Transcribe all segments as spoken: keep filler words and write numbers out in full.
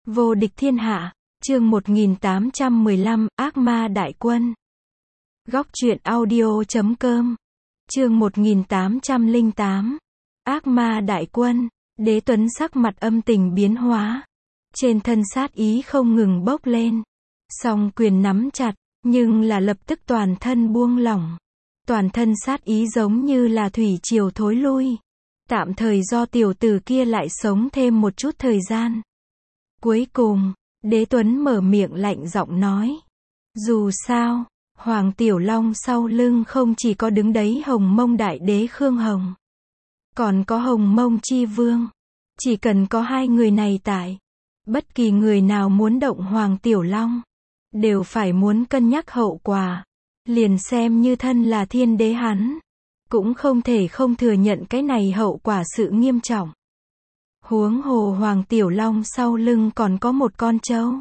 Vô địch thiên hạ, chương một nghìn tám trăm mười lăm, ác ma đại quân. Góc truyện audio chấm com, chương một nghìn tám trăm lẻ tám, ác ma đại quân. Đế Tuấn sắc mặt âm tình biến hóa, trên thân sát ý không ngừng bốc lên, song quyền nắm chặt, nhưng là lập tức toàn thân buông lỏng. Toàn thân sát ý giống như là thủy triều thối lui, tạm thời do tiểu tử kia lại sống thêm một chút thời gian. Cuối cùng, Đế Tuấn mở miệng lạnh giọng nói, dù sao, Hoàng Tiểu Long sau lưng không chỉ có đứng đấy Hồng Mông Đại Đế Khương Hồng, còn có Hồng Mông Chi Vương. Chỉ cần có hai người này tại, bất kỳ người nào muốn động Hoàng Tiểu Long, đều phải muốn cân nhắc hậu quả. Liền xem như thân là thiên đế hắn, cũng không thể không thừa nhận cái này hậu quả sự nghiêm trọng. Huống hồ Hoàng Tiểu Long sau lưng còn có một con trâu.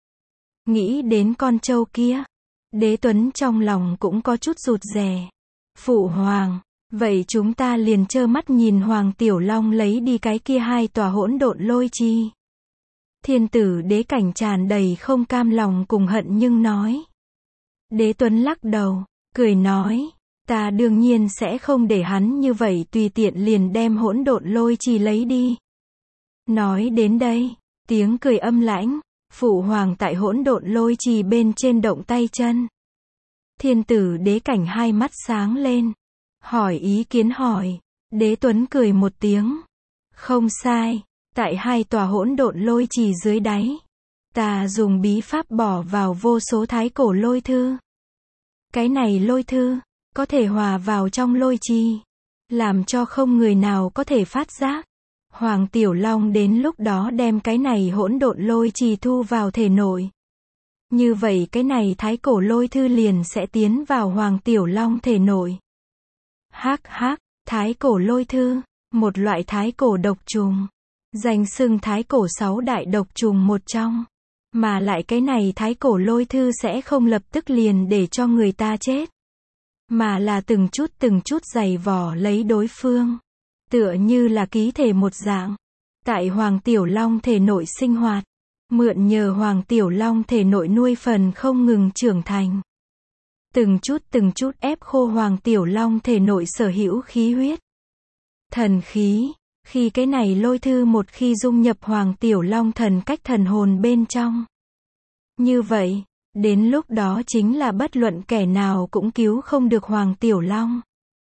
Nghĩ đến con trâu kia, Đế Tuấn trong lòng cũng có chút rụt rè. Phụ hoàng, vậy chúng ta liền trơ mắt nhìn Hoàng Tiểu Long lấy đi cái kia hai tòa hỗn độn lôi chi. Thiên tử Đế Cảnh tràn đầy không cam lòng cùng hận nhưng nói. Đế Tuấn lắc đầu, cười nói, ta đương nhiên sẽ không để hắn như vậy tùy tiện liền đem hỗn độn lôi chi lấy đi. Nói đến đây, tiếng cười âm lãnh, phụ hoàng tại hỗn độn lôi trì bên trên động tay chân. Thiên tử Đế Cảnh hai mắt sáng lên, hỏi ý kiến hỏi. Đế Tuấn cười một tiếng, không sai, tại hai tòa hỗn độn lôi trì dưới đáy, ta dùng bí pháp bỏ vào vô số thái cổ lôi thư. Cái này lôi thư, có thể hòa vào trong lôi chi, làm cho không người nào có thể phát giác. Hoàng Tiểu Long đến lúc đó đem cái này hỗn độn lôi trì thu vào thể nội. Như vậy cái này thái cổ lôi thư liền sẽ tiến vào Hoàng Tiểu Long thể nội. Hắc hắc, thái cổ lôi thư, một loại thái cổ độc trùng, danh xưng thái cổ sáu đại độc trùng một trong. Mà lại cái này thái cổ lôi thư sẽ không lập tức liền để cho người ta chết, mà là từng chút từng chút giày vò lấy đối phương. Tựa như là ký thể một dạng, tại Hoàng Tiểu Long thể nội sinh hoạt, mượn nhờ Hoàng Tiểu Long thể nội nuôi phần không ngừng trưởng thành. Từng chút từng chút ép khô Hoàng Tiểu Long thể nội sở hữu khí huyết, thần khí. Khi cái này lôi thư một khi dung nhập Hoàng Tiểu Long thần cách thần hồn bên trong, như vậy, đến lúc đó chính là bất luận kẻ nào cũng cứu không được Hoàng Tiểu Long.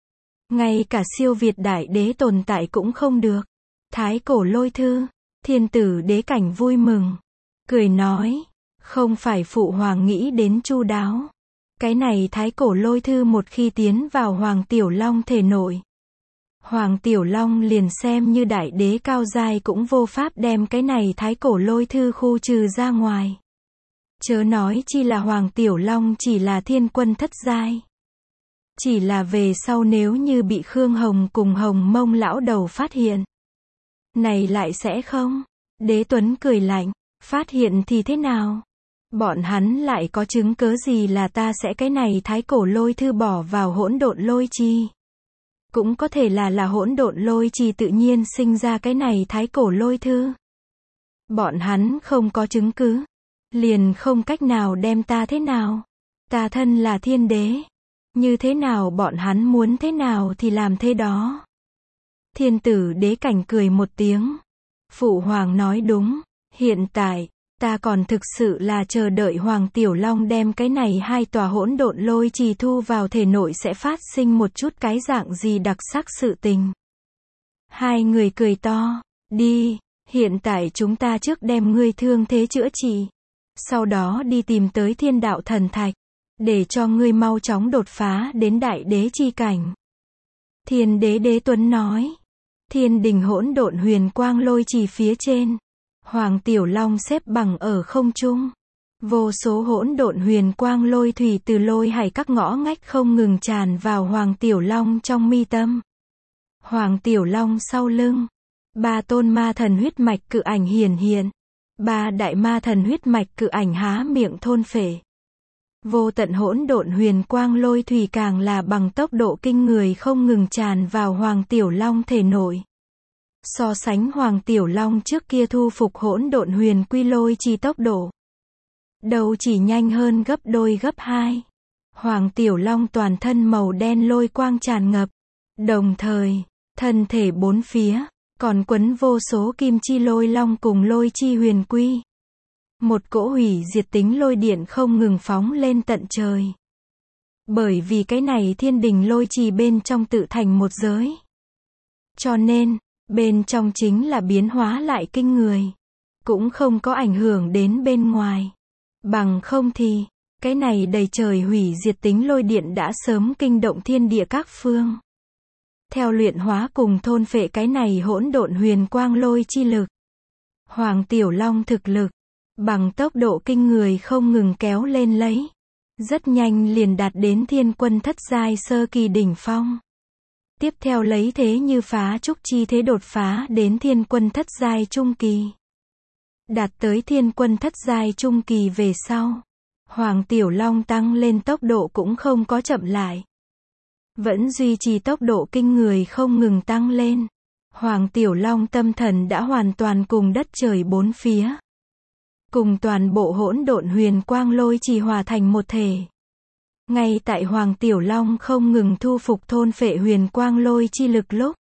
Ngay cả siêu việt đại đế tồn tại cũng không được. Thái cổ lôi thư, thiên tử Đế Cảnh vui mừng, cười nói, không phải phụ hoàng nghĩ đến chu đáo. Cái này thái cổ lôi thư một khi tiến vào Hoàng Tiểu Long thể nội, Hoàng Tiểu Long liền xem như đại đế cao giai cũng vô pháp đem cái này thái cổ lôi thư khu trừ ra ngoài. Chớ nói chi là Hoàng Tiểu Long chỉ là thiên quân thất giai. Chỉ là về sau nếu như bị Khương Hồng cùng Hồng Mông lão đầu phát hiện, này lại sẽ không? Đế Tuấn cười lạnh, phát hiện thì thế nào? Bọn hắn lại có chứng cớ gì là ta sẽ cái này thái cổ lôi thư bỏ vào hỗn độn lôi chi? Cũng có thể là là hỗn độn lôi chi tự nhiên sinh ra cái này thái cổ lôi thư. Bọn hắn không có chứng cứ, liền không cách nào đem ta thế nào? Ta thân là thiên đế, như thế nào bọn hắn muốn thế nào thì làm thế đó. Thiên tử Đế Cảnh cười một tiếng. Phụ hoàng nói đúng, hiện tại, ta còn thực sự là chờ đợi Hoàng Tiểu Long đem cái này hai tòa hỗn độn lôi trì thu vào thể nội sẽ phát sinh một chút cái dạng gì đặc sắc sự tình. Hai người cười to, đi, hiện tại chúng ta trước đem ngươi thương thế chữa trị, sau đó đi tìm tới thiên đạo thần thạch, để cho ngươi mau chóng đột phá đến đại đế chi cảnh. Thiên đế Đế Tuấn nói. Thiên đình hỗn độn huyền quang lôi trì phía trên, Hoàng Tiểu Long xếp bằng ở không trung. Vô số hỗn độn huyền quang lôi thủy từ lôi hải các ngõ ngách không ngừng tràn vào Hoàng Tiểu Long trong mi tâm. Hoàng Tiểu Long sau lưng, ba tôn ma thần huyết mạch cự ảnh hiển hiện, ba đại ma thần huyết mạch cự ảnh há miệng thôn phệ. Vô tận hỗn độn huyền quang lôi thủy càng là bằng tốc độ kinh người không ngừng tràn vào Hoàng Tiểu Long thể nội. So sánh Hoàng Tiểu Long trước kia thu phục hỗn độn huyền quy lôi chi tốc độ, đâu chỉ nhanh hơn gấp đôi gấp hai. Hoàng Tiểu Long toàn thân màu đen lôi quang tràn ngập, đồng thời, thân thể bốn phía, còn quấn vô số kim chi lôi long cùng lôi chi huyền quy. Một cỗ hủy diệt tính lôi điện không ngừng phóng lên tận trời. Bởi vì cái này thiên đình lôi trì bên trong tự thành một giới. Cho nên, bên trong chính là biến hóa lại kinh người. Cũng không có ảnh hưởng đến bên ngoài. Bằng không thì, cái này đầy trời hủy diệt tính lôi điện đã sớm kinh động thiên địa các phương. Theo luyện hóa cùng thôn phệ cái này hỗn độn huyền quang lôi chi lực, Hoàng Tiểu Long thực lực, bằng tốc độ kinh người không ngừng kéo lên lấy. Rất nhanh liền đạt đến thiên quân thất giai sơ kỳ đỉnh phong. Tiếp theo lấy thế như phá trúc chi thế đột phá đến thiên quân thất giai trung kỳ. Đạt tới thiên quân thất giai trung kỳ về sau, Hoàng Tiểu Long tăng lên tốc độ cũng không có chậm lại. Vẫn duy trì tốc độ kinh người không ngừng tăng lên. Hoàng Tiểu Long tâm thần đã hoàn toàn cùng đất trời bốn phía. Cùng toàn bộ hỗn độn huyền quang lôi trì hòa thành một thể. Ngay tại Hoàng Tiểu Long không ngừng thu phục thôn phệ huyền quang lôi chi lực lúc.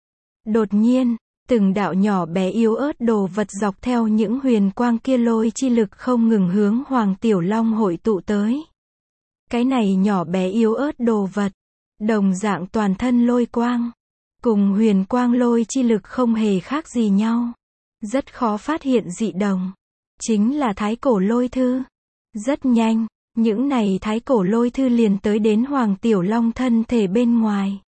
Đột nhiên, từng đạo nhỏ bé yếu ớt đồ vật dọc theo những huyền quang kia lôi chi lực không ngừng hướng Hoàng Tiểu Long hội tụ tới. Cái này nhỏ bé yếu ớt đồ vật, đồng dạng toàn thân lôi quang, cùng huyền quang lôi chi lực không hề khác gì nhau. Rất khó phát hiện dị đồng. Chính là thái cổ lôi thư. Rất nhanh, những này thái cổ lôi thư liền tới đến Hoàng Tiểu Long thân thể bên ngoài.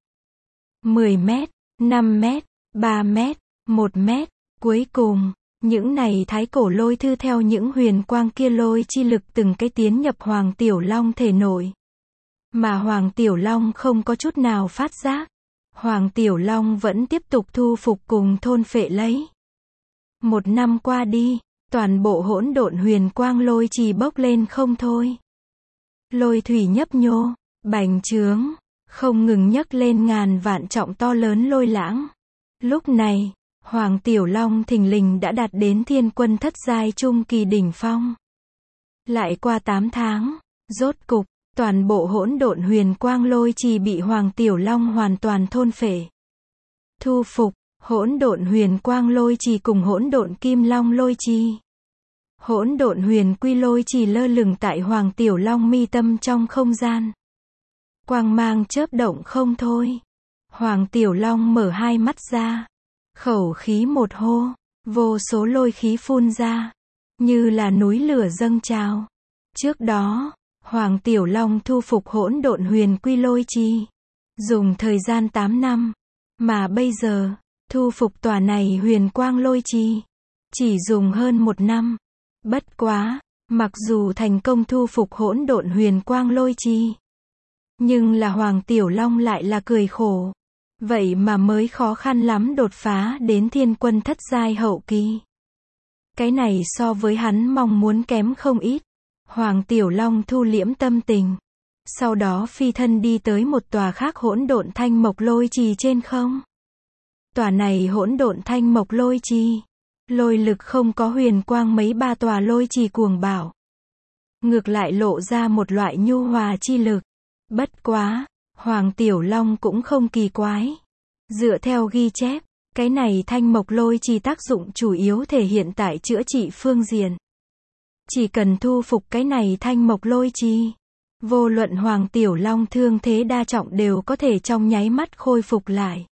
mười mét, năm mét, ba mét, một mét, cuối cùng, những này thái cổ lôi thư theo những huyền quang kia lôi chi lực từng cái tiến nhập Hoàng Tiểu Long thể nội. Mà Hoàng Tiểu Long không có chút nào phát giác. Hoàng Tiểu Long vẫn tiếp tục thu phục cùng thôn phệ lấy. Một năm qua đi, toàn bộ hỗn độn huyền quang lôi trì bốc lên không thôi. Lôi thủy nhấp nhô, bành trướng, không ngừng nhấc lên ngàn vạn trọng to lớn lôi lãng. Lúc này, Hoàng Tiểu Long thình lình đã đạt đến thiên quân thất giai trung kỳ đỉnh phong. Lại qua tám tháng, rốt cục, toàn bộ hỗn độn huyền quang lôi trì bị Hoàng Tiểu Long hoàn toàn thôn phệ. Thu phục, hỗn độn huyền quang lôi trì cùng hỗn độn kim long lôi trì. Hỗn độn huyền quy lôi trì lơ lửng tại Hoàng Tiểu Long mi tâm trong không gian. Quang mang chớp động không thôi. Hoàng Tiểu Long mở hai mắt ra. Khẩu khí một hô, vô số lôi khí phun ra, như là núi lửa dâng trào. Trước đó, Hoàng Tiểu Long thu phục hỗn độn huyền quy lôi trì, dùng thời gian tám năm, mà bây giờ, thu phục tòa này huyền quang lôi trì, chỉ dùng hơn một năm. Bất quá, mặc dù thành công thu phục hỗn độn huyền quang lôi trì, nhưng là Hoàng Tiểu Long lại là cười khổ. Vậy mà mới khó khăn lắm đột phá đến thiên quân thất giai hậu kỳ. Cái này so với hắn mong muốn kém không ít. Hoàng Tiểu Long thu liễm tâm tình. Sau đó phi thân đi tới một tòa khác hỗn độn thanh mộc lôi trì trên không. Tòa này hỗn độn thanh mộc lôi trì, lôi lực không có huyền quang mấy ba tòa lôi trì cuồng bạo. Ngược lại lộ ra một loại nhu hòa chi lực. Bất quá, Hoàng Tiểu Long cũng không kỳ quái. Dựa theo ghi chép, cái này thanh mộc lôi trì tác dụng chủ yếu thể hiện tại chữa trị phương diện. Chỉ cần thu phục cái này thanh mộc lôi trì, vô luận Hoàng Tiểu Long thương thế đa trọng đều có thể trong nháy mắt khôi phục lại.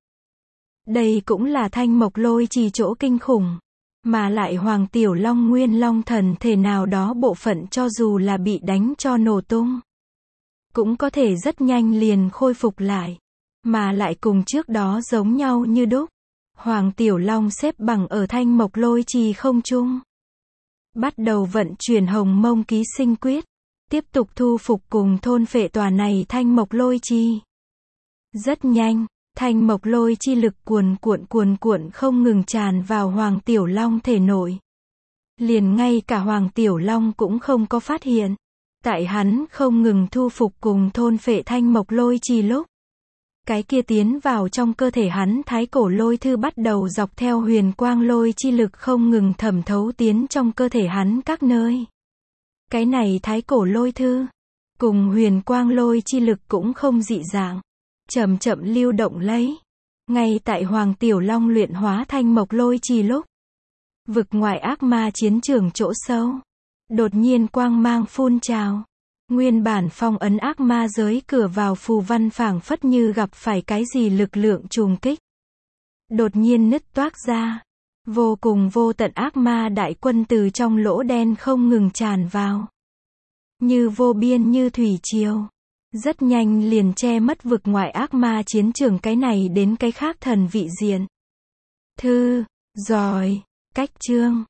Đây cũng là thanh mộc lôi trì chỗ kinh khủng. Mà lại Hoàng Tiểu Long nguyên long thần thể nào đó bộ phận cho dù là bị đánh cho nổ tung, cũng có thể rất nhanh liền khôi phục lại. Mà lại cùng trước đó giống nhau như đúc. Hoàng Tiểu Long xếp bằng ở thanh mộc lôi trì không trung. Bắt đầu vận chuyển hồng mông ký sinh quyết. Tiếp tục thu phục cùng thôn phệ tòa này thanh mộc lôi trì. Rất nhanh, thanh mộc lôi chi lực cuồn cuộn cuồn cuộn không ngừng tràn vào Hoàng Tiểu Long thể nội. Liền ngay cả Hoàng Tiểu Long cũng không có phát hiện. Tại hắn không ngừng thu phục cùng thôn phệ thanh mộc lôi trì lúc, Cái kia tiến vào trong cơ thể hắn thái cổ lôi thư bắt đầu dọc theo huyền quang lôi chi lực không ngừng thẩm thấu tiến trong cơ thể hắn các nơi. Cái này thái cổ lôi thư, cùng huyền quang lôi chi lực cũng không dị dạng. Chậm chậm lưu động lấy. Ngay tại Hoàng Tiểu Long luyện hóa thanh mộc lôi trì lúc. Vực ngoại ác ma chiến trường chỗ sâu. Đột nhiên quang mang phun trào. Nguyên bản phong ấn ác ma giới cửa vào phù văn phảng phất như gặp phải cái gì lực lượng trùng kích. Đột nhiên nứt toác ra. Vô cùng vô tận ác ma đại quân từ trong lỗ đen không ngừng tràn vào. Như vô biên như thủy triều. Rất nhanh liền che mất vực ngoại ác ma chiến trường cái này đến cái khác thần vị diện. Thư, giỏi, cách chương.